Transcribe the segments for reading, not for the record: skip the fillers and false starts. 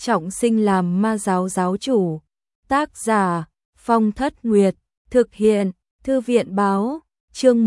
trọng sinh làm ma giáo giáo chủ. Tác giả Phong Thất Nguyệt. Thực hiện Thư viện báo. Chương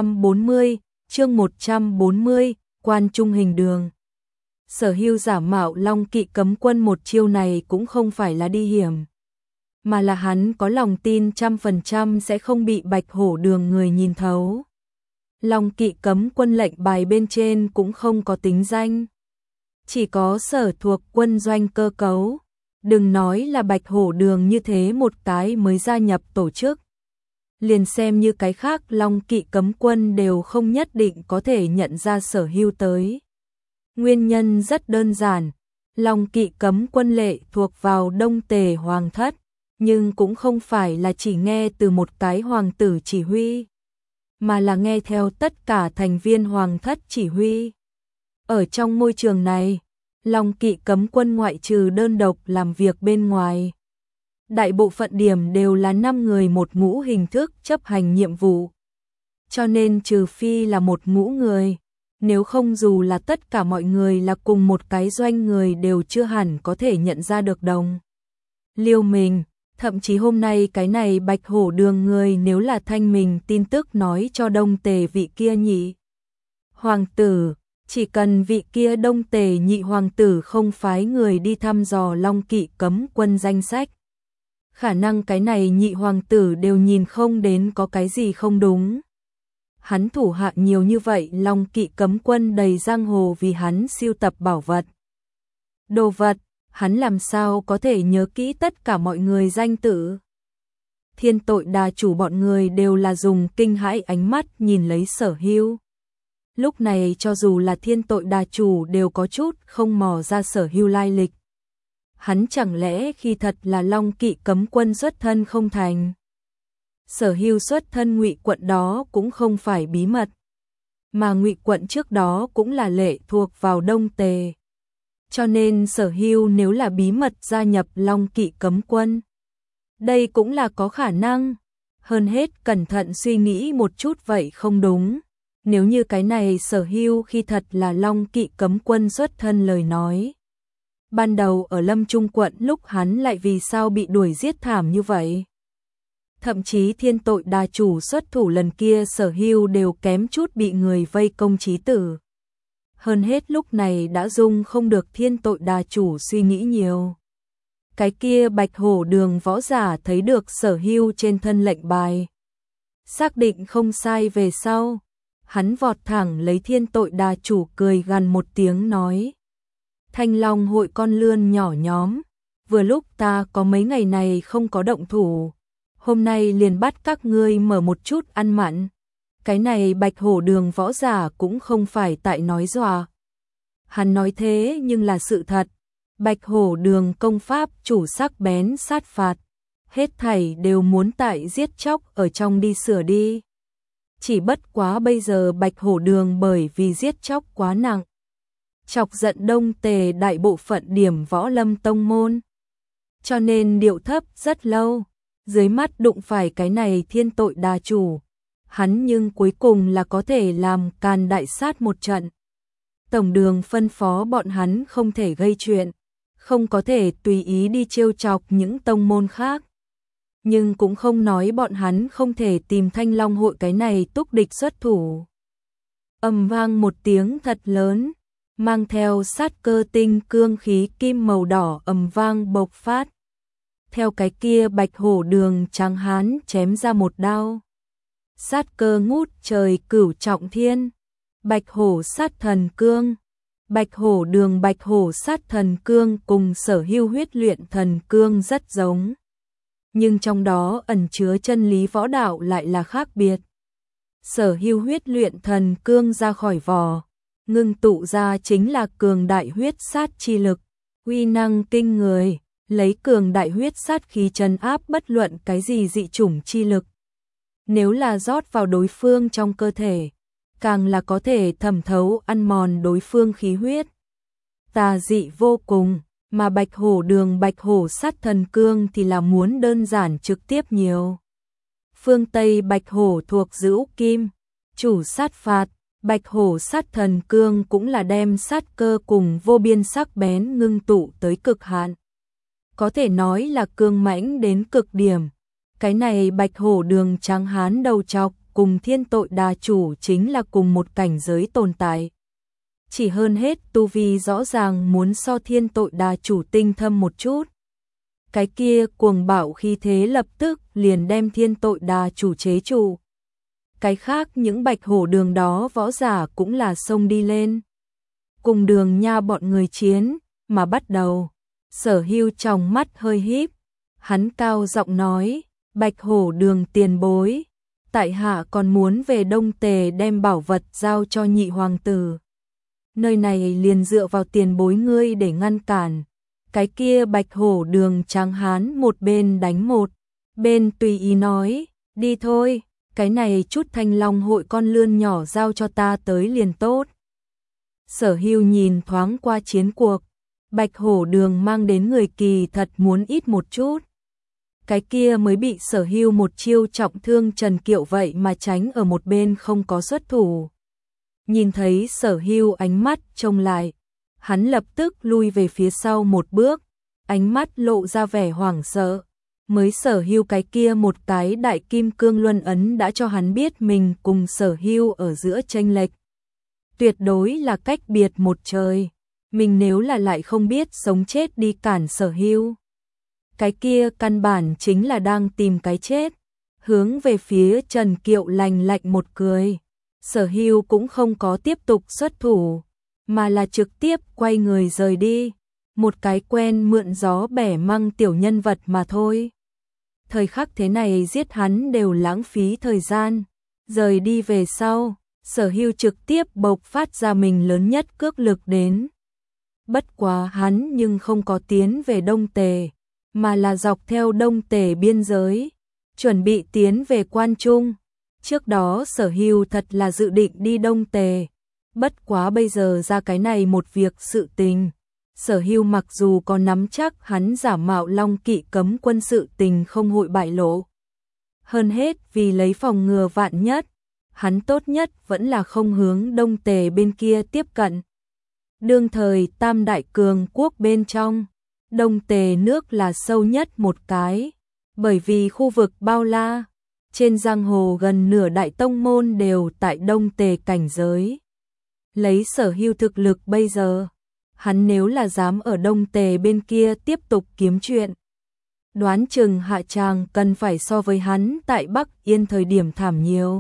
140, Quan Trung Hình Đường. Sở Hưu giả mạo Long Kỵ cấm quân một chiêu này cũng không phải là đi hiểm, mà là hắn có lòng tin 100% sẽ không bị Bạch Hổ Đường người nhìn thấu. Long Kỵ cấm quân lệnh bài bên trên cũng không có tính danh, chỉ có sở thuộc quân doanh cơ cấu. Đừng nói là Bạch Hổ Đường như thế một cái mới gia nhập tổ chức, liền xem như cái khác Long Kỵ cấm quân đều không nhất định có thể nhận ra Sở Hưu tới. Nguyên nhân rất đơn giản, Long Kỵ cấm quân lệ thuộc vào Đông Tề Hoàng thất, nhưng cũng không phải là chỉ nghe từ một cái hoàng tử chỉ huy, mà là nghe theo tất cả thành viên hoàng thất chỉ huy. Ở trong môi trường này, Long Kỵ cấm quân ngoại trừ đơn độc làm việc bên ngoài, đại bộ phận điểm đều là 5 người một ngũ hình thức chấp hành nhiệm vụ. Cho nên trừ phi là một ngũ người, nếu không dù là tất cả mọi người là cùng một cái doanh người đều chưa hẳn có thể nhận ra được đồng liêu mình. Thậm chí hôm nay cái này Bạch Hổ Đường người nếu là thanh mình tin tức nói cho Đông Tề vị kia nhị hoàng tử, chỉ cần vị kia Đông Tề nhị hoàng tử không phái người đi thăm dò Long Kỵ cấm quân danh sách, khả năng cái này nhị hoàng tử đều nhìn không đến có cái gì không đúng. Hắn thủ hạ nhiều như vậy, Long Kỵ cấm quân đầy giang hồ vì hắn sưu tập bảo vật, đồ vật, hắn làm sao có thể nhớ kỹ tất cả mọi người danh tự. Thiên Tội Đà chủ bọn người đều là dùng kinh hãi ánh mắt nhìn lấy Sở Hưu. Lúc này cho dù là Thiên Tội Đà chủ đều có chút không mò ra Sở Hưu lai lịch. Hắn chẳng lẽ khi thật là Long Kỵ cấm quân xuất thân không thành? Sở Hưu xuất thân Ngụy quận đó cũng không phải bí mật, mà Ngụy quận trước đó cũng là lệ thuộc vào Đông Tề. Cho nên Sở Hưu nếu là bí mật gia nhập Long Kỵ cấm quân, đây cũng là có khả năng. Hơn hết cẩn thận suy nghĩ một chút vậy không đúng. Nếu như cái này Sở Hưu khi thật là Long Kỵ cấm quân xuất thân lời nói, ban đầu ở Lâm Trung quận lúc hắn lại vì sao bị đuổi giết thảm như vậy? Thậm chí Thiên Tội Đà chủ xuất thủ lần kia Sở Hưu đều kém chút bị người vây công chí tử. Hơn hết lúc này đã dung không được Thiên Tội Đà chủ suy nghĩ nhiều. Cái kia Bạch Hổ Đường võ giả thấy được Sở Hưu trên thân lệnh bài, xác định không sai về sau, hắn vọt thẳng lấy Thiên Tội Đà chủ cười gằn một tiếng nói: Thanh Long hội con lươn nhỏ nhóm, vừa lúc ta có mấy ngày này không có động thủ, hôm nay liền bắt các ngươi mở một chút ăn mặn. Cái này Bạch Hổ Đường võ giả cũng không phải tại nói dọa. Hắn nói thế nhưng là sự thật. Bạch Hổ Đường công pháp chủ sắc bén sát phạt, hết thảy đều muốn tại giết chóc ở trong đi sửa đi. Chỉ bất quá bây giờ Bạch Hổ Đường bởi vì giết chóc quá nặng, chọc giận Đông Tề đại bộ phận điểm võ lâm tông môn, cho nên điệu thấp rất lâu. Dưới mắt đụng phải cái này Thiên Tội Đà chủ, hắn nhưng cuối cùng là có thể làm càn đại sát một trận. Tổng đường phân phó bọn hắn không thể gây chuyện, không có thể tùy ý đi trêu chọc những tông môn khác, nhưng cũng không nói bọn hắn không thể tìm Thanh Long hội cái này túc địch xuất thủ. Ầm vang một tiếng thật lớn, mang theo sát cơ tinh cương khí kim màu đỏ ầm vang bộc phát. Theo cái kia Bạch Hổ Đường tráng hán chém ra một đao. Sát cơ ngút trời cửu trọng thiên, Bạch Hổ sát thần cương. Bạch Hổ Đường Bạch Hổ sát thần cương cùng Sở Hưu huyết luyện thần cương rất giống, nhưng trong đó ẩn chứa chân lý võ đạo lại là khác biệt. Sở Hưu huyết luyện thần cương ra khỏi vỏ, ngưng tụ ra chính là cường đại huyết sát chi lực, uy năng kinh người, lấy cường đại huyết sát khí trấn áp bất luận cái gì dị chủng chi lực. Nếu là rót vào đối phương trong cơ thể, càng là có thể thẩm thấu ăn mòn đối phương khí huyết. Tà dị vô cùng, mà Bạch Hổ Đường Bạch Hổ sát thần cương thì là muốn đơn giản trực tiếp nhiều. Phương Tây Bạch Hổ thuộc Dữu Kim, chủ sát phạt, Bạch hổ sát thần cương cũng là đem sát cơ cùng vô biên sắc bén ngưng tụ tới cực hạn. Có thể nói là cương mãnh đến cực điểm. Cái này bạch hổ đường trắng hán đầu trọc cùng thiên tội đà chủ chính là cùng một cảnh giới tồn tại. Chỉ hơn hết tu vi rõ ràng muốn so thiên tội đà chủ tinh thâm một chút. Cái kia cuồng bạo khí thế lập tức liền đem thiên tội đà chủ chế trụ. Cái khác những bạch hổ đường đó võ giả cũng là xông đi lên. Cùng Đường Nha bọn người chiến, mà bắt đầu. Sở Hưu trong mắt hơi híp, hắn cao giọng nói, bạch hổ đường tiền bối, tại hạ còn muốn về Đông Tề đem bảo vật giao cho nhị hoàng tử. Nơi này liền dựa vào tiền bối ngươi để ngăn cản. Cái kia bạch hổ đường tráng hán một bên đánh một, bên tùy ý nói, đi thôi, cái này chút Thanh Long hội con lươn nhỏ giao cho ta tới liền tốt. Sở Hưu nhìn thoáng qua chiến cuộc, bạch hổ đường mang đến người kỳ thật muốn ít một chút. Cái kia mới bị Sở Hưu một chiêu trọng thương Trần Kiệu vậy mà tránh ở một bên không có xuất thủ. Nhìn thấy Sở Hưu ánh mắt trông lại, hắn lập tức lui về phía sau một bước, ánh mắt lộ ra vẻ hoảng sợ. Mới Sở Hưu cái kia một cái đại kim cương luân ấn đã cho hắn biết mình cùng Sở Hưu ở giữa chênh lệch. Tuyệt đối là cách biệt một trời. Mình nếu là lại không biết sống chết đi cản Sở Hưu, cái kia căn bản chính là đang tìm cái chết. Hướng về phía Trần Kiệu lạnh lạnh một cười. Sở Hưu cũng không có tiếp tục xuất thủ, mà là trực tiếp quay người rời đi. Một cái quen mượn gió bẻ măng tiểu nhân vật mà thôi. Thời khắc thế này giết hắn đều lãng phí thời gian. Rời đi về sau, Sở Hưu trực tiếp bộc phát ra mình lớn nhất cước lực đến. Bất quá hắn nhưng không có tiến về Đông Tề, mà là dọc theo Đông Tề biên giới, chuẩn bị tiến về Quan Trung. Trước đó Sở Hưu thật là dự định đi Đông Tề, bất quá bây giờ ra cái này một việc sự tình. Sở Hưu mặc dù có nắm chắc hắn giả mạo Long Kỵ cấm quân sự tình không hội bại lộ. Hơn hết vì lấy phòng ngừa vạn nhất, hắn tốt nhất vẫn là không hướng Đông Tề bên kia tiếp cận. Đương thời Tam Đại Cường quốc bên trong, Đông Tề nước là sâu nhất một cái, bởi vì khu vực bao la, trên giang hồ gần nửa đại tông môn đều tại Đông Tề cảnh giới. Lấy Sở Hưu thực lực bây giờ, hắn nếu là dám ở Đông Tề bên kia tiếp tục kiếm chuyện, đoán chừng hạ tràng cần phải so với hắn tại Bắc Yên thời điểm thảm nhiều.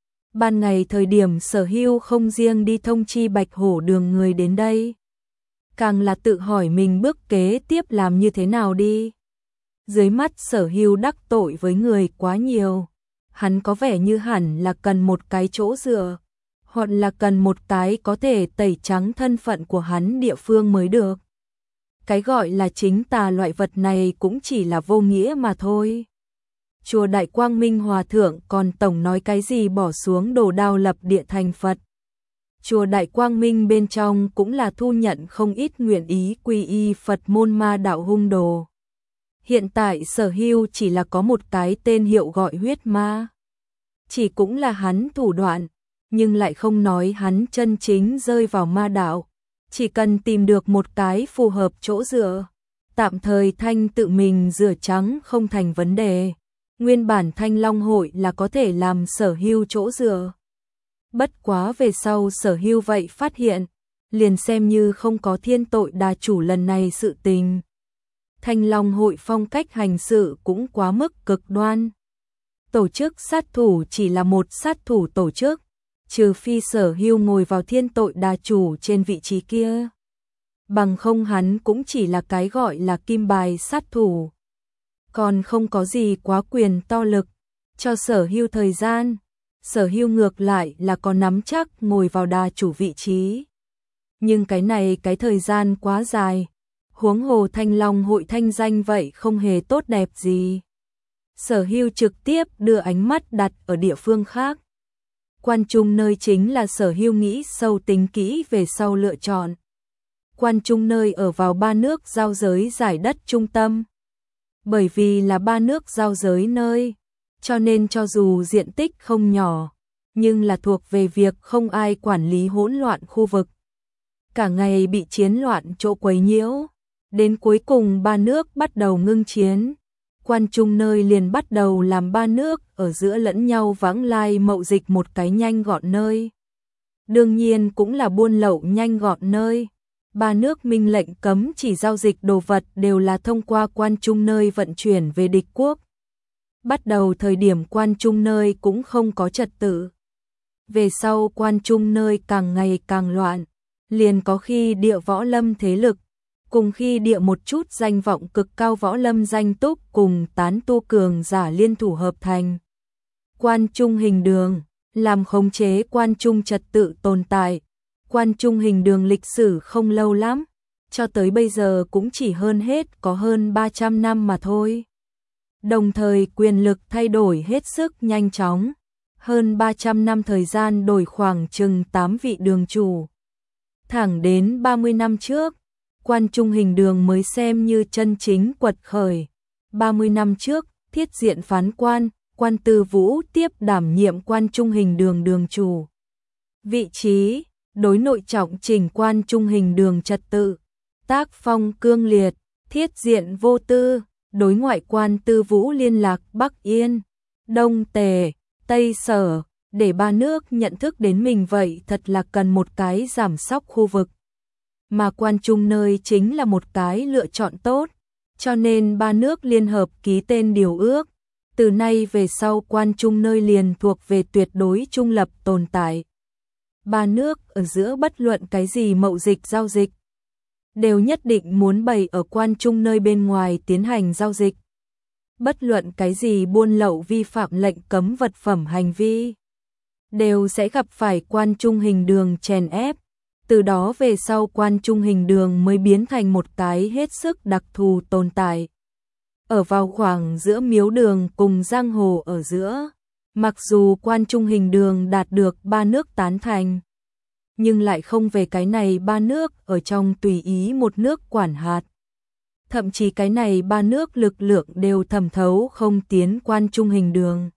Ban ngày thời điểm Sở Hưu không riêng đi thông chi bạch hổ đường người đến đây, càng là tự hỏi mình bước kế tiếp làm như thế nào đi. Dưới mắt Sở Hưu đắc tội với người quá nhiều, hắn có vẻ như hẳn là cần một cái chỗ dựa, hoặc là cần một cái có thể tẩy trắng thân phận của hắn địa phương mới được. Cái gọi là chính tà loại vật này cũng chỉ là vô nghĩa mà thôi. Chùa Đại Quang Minh Hòa Thượng còn tổng nói cái gì bỏ xuống đồ đao lập địa thành Phật. Chùa Đại Quang Minh bên trong cũng là thu nhận không ít nguyện ý quy y Phật môn ma đạo hung đồ. Hiện tại Sở Hưu chỉ là có một cái tên hiệu gọi huyết ma. Chỉ cũng là hắn thủ đoạn, nhưng lại không nói hắn chân chính rơi vào ma đạo. Chỉ cần tìm được một cái phù hợp chỗ dựa, tạm thời thanh tự mình rửa trắng không thành vấn đề. Nguyên bản Thanh Long hội là có thể làm Sở Hưu chỗ dựa. Bất quá về sau Sở Hưu vậy phát hiện, liền xem như không có thiên tội đà chủ lần này sự tình. Thanh Long hội phong cách hành sự cũng quá mức cực đoan. Tổ chức sát thủ chỉ là một sát thủ tổ chức, trừ phi Sở Hưu ngồi vào thiên tội đà chủ trên vị trí kia. Bằng không hắn cũng chỉ là cái gọi là kim bài sát thủ. Còn không có gì quá quyền to lực, cho Sở Hưu thời gian. Sở Hưu ngược lại là có nắm chắc ngồi vào đà chủ vị trí. Nhưng cái này cái thời gian quá dài, huống hồ Thanh Long hội thanh danh vậy không hề tốt đẹp gì. Sở Hưu trực tiếp đưa ánh mắt đặt ở địa phương khác. Quan Trung nơi chính là Sở Hưu nghĩ sâu tính kỹ về sau lựa chọn. Quan Trung nơi ở vào ba nước giao giới giải đất trung tâm. Bởi vì là ba nước giao giới nơi, cho nên cho dù diện tích không nhỏ, nhưng là thuộc về việc không ai quản lý hỗn loạn khu vực. Cả ngày bị chiến loạn chỗ quấy nhiễu, đến cuối cùng ba nước bắt đầu ngưng chiến. Quan Trung nơi liền bắt đầu làm ba nước ở giữa lẫn nhau vãng lai mậu dịch một cái nhanh gọn nơi. Đương nhiên cũng là buôn lậu nhanh gọn nơi. Ba nước minh lệnh cấm chỉ giao dịch đồ vật đều là thông qua Quan Trung nơi vận chuyển về địch quốc. Bắt đầu thời điểm Quan Trung nơi cũng không có trật tự. Về sau Quan Trung nơi càng ngày càng loạn, liền có khi địa võ lâm thế lực, cùng khi địa một chút danh vọng cực cao võ lâm danh túc cùng tán tu cường giả liên thủ hợp thành Quan Trung hình đường, làm khống chế Quan Trung trật tự tồn tại. Quan Trung hình đường lịch sử không lâu lắm, cho tới bây giờ cũng chỉ hơn hết có hơn 300 năm mà thôi. Đồng thời quyền lực thay đổi hết sức nhanh chóng, hơn 300 năm thời gian đổi khoảng chừng 8 vị đường chủ. Thẳng đến 30 năm trước, Quan Trung hình đường mới xem như chân chính quật khởi. 30 năm trước, Thiết Diện phán quan, Quan Tư Vũ tiếp đảm nhiệm Quan Trung hình đường đường chủ. Vị trí, đối nội trọng chỉnh Quan Trung hình đường trật tự, tác phong cương liệt, Thiết Diện vô tư, đối ngoại Quan Tư Vũ liên lạc Bắc Yên, Đông Tề, Tây Sở, để ba nước nhận thức đến mình vậy thật là cần một cái giảm sóc khu vực. Mà Quan Trung nơi chính là một cái lựa chọn tốt, cho nên ba nước liên hợp ký tên điều ước. Từ nay về sau Quan Trung nơi liền thuộc về tuyệt đối trung lập tồn tại. Ba nước ở giữa bất luận cái gì mậu dịch giao dịch, đều nhất định muốn bày ở Quan Trung nơi bên ngoài tiến hành giao dịch. Bất luận cái gì buôn lậu vi phạm lệnh cấm vật phẩm hành vi, đều sẽ gặp phải Quan Trung hình đường chèn ép. Từ đó về sau Quan Trung hình đường mới biến thành một cái hết sức đặc thù tồn tại. Ở vào khoảng giữa miếu đường cùng giang hồ ở giữa, mặc dù Quan Trung hình đường đạt được ba nước tán thành, nhưng lại không về cái này ba nước ở trong tùy ý một nước quản hạt. Thậm chí cái này ba nước lực lượng đều thẩm thấu không tiến Quan Trung hình đường.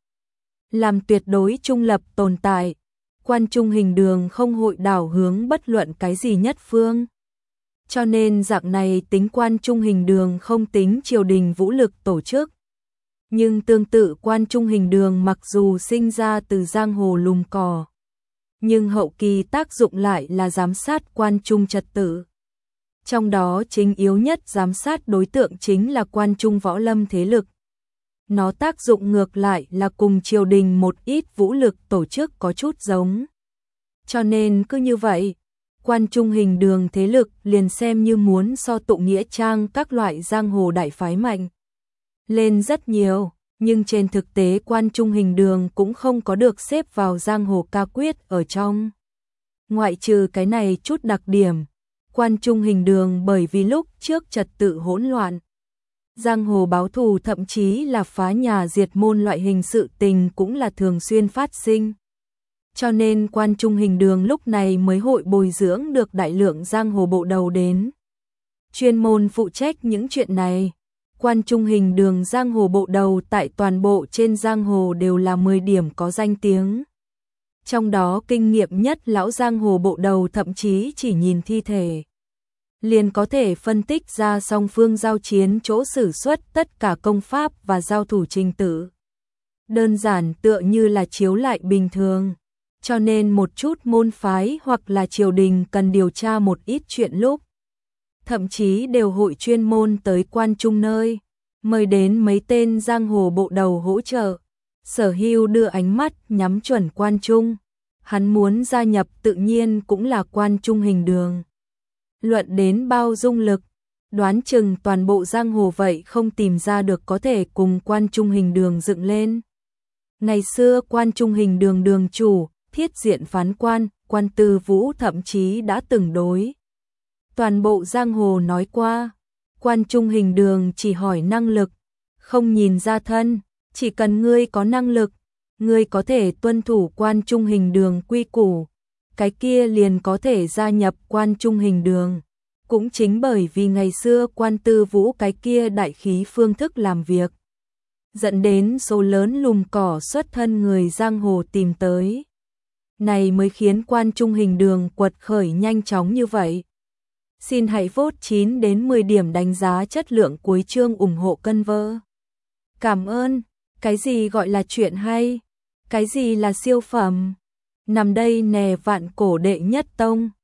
Làm tuyệt đối trung lập tồn tại, Quan Trung hình đường không hội đảo hướng bất luận cái gì nhất phương. Cho nên dạng này tính Quan Trung hình đường không tính triều đình vũ lực tổ chức. Nhưng tương tự Quan Trung hình đường mặc dù sinh ra từ giang hồ lùm cò, nhưng hậu kỳ tác dụng lại là giám sát Quan Trung trật tự. Trong đó chính yếu nhất giám sát đối tượng chính là Quan Trung võ lâm thế lực. Nó tác dụng ngược lại là cùng triều đình một ít vũ lực tổ chức có chút giống. Cho nên cứ như vậy, Quan Trung hình đường thế lực liền xem như muốn so tụ nghĩa trang các loại giang hồ đại phái mạnh lên rất nhiều, nhưng trên thực tế Quan Trung hình đường cũng không có được xếp vào giang hồ ca quyết ở trong. Ngoại trừ cái này chút đặc điểm, Quan Trung hình đường bởi vì lúc trước trật tự hỗn loạn, giang hồ báo thù thậm chí là phá nhà diệt môn loại hình sự tình cũng là thường xuyên phát sinh. Cho nên Quan Trung hình đường lúc này mới hội bồi dưỡng được đại lượng giang hồ bộ đầu đến chuyên môn phụ trách những chuyện này. Quan Trung hình đường giang hồ bộ đầu tại toàn bộ trên giang hồ đều là 10 điểm có danh tiếng. Trong đó kinh nghiệm nhất lão giang hồ bộ đầu thậm chí chỉ nhìn thi thể liền có thể phân tích ra song phương giao chiến chỗ sử xuất tất cả công pháp và giao thủ trình tự. Đơn giản tựa như là chiếu lại bình thường. Cho nên một chút môn phái hoặc là triều đình cần điều tra một ít chuyện lúc, thậm chí đều hội chuyên môn tới Quan Trung nơi, mời đến mấy tên giang hồ bộ đầu hỗ trợ. Sở Hưu đưa ánh mắt nhắm chuẩn Quan Trung, hắn muốn gia nhập tự nhiên cũng là Quan Trung hình đường. Luận đến bao dung lực, đoán chừng toàn bộ giang hồ vậy không tìm ra được có thể cùng Quan Trung hình đường dựng lên. Ngày xưa Quan Trung hình đường đường chủ, Thiết Diện phán quan, Quan Tư Vũ thậm chí đã từng đối toàn bộ giang hồ nói qua, Quan Trung hình đường chỉ hỏi năng lực, không nhìn ra thân, chỉ cần ngươi có năng lực, ngươi có thể tuân thủ Quan Trung hình đường quy củ, cái kia liền có thể gia nhập Quan Trung hình đường. Cũng chính bởi vì ngày xưa Quan Tư Vũ cái kia đại khí phương thức làm việc, dẫn đến số lớn lùm cỏ xuất thân người giang hồ tìm tới. này mới khiến Quan Trung Hình Đường quật khởi nhanh chóng như vậy. Xin hãy vote 9 đến 10 điểm đánh giá chất lượng cuối chương ủng hộ Cân Vơ. Cảm ơn. Cái gì gọi là chuyện hay? Cái gì là siêu phẩm? Nằm đây nè vạn cổ đệ nhất tông.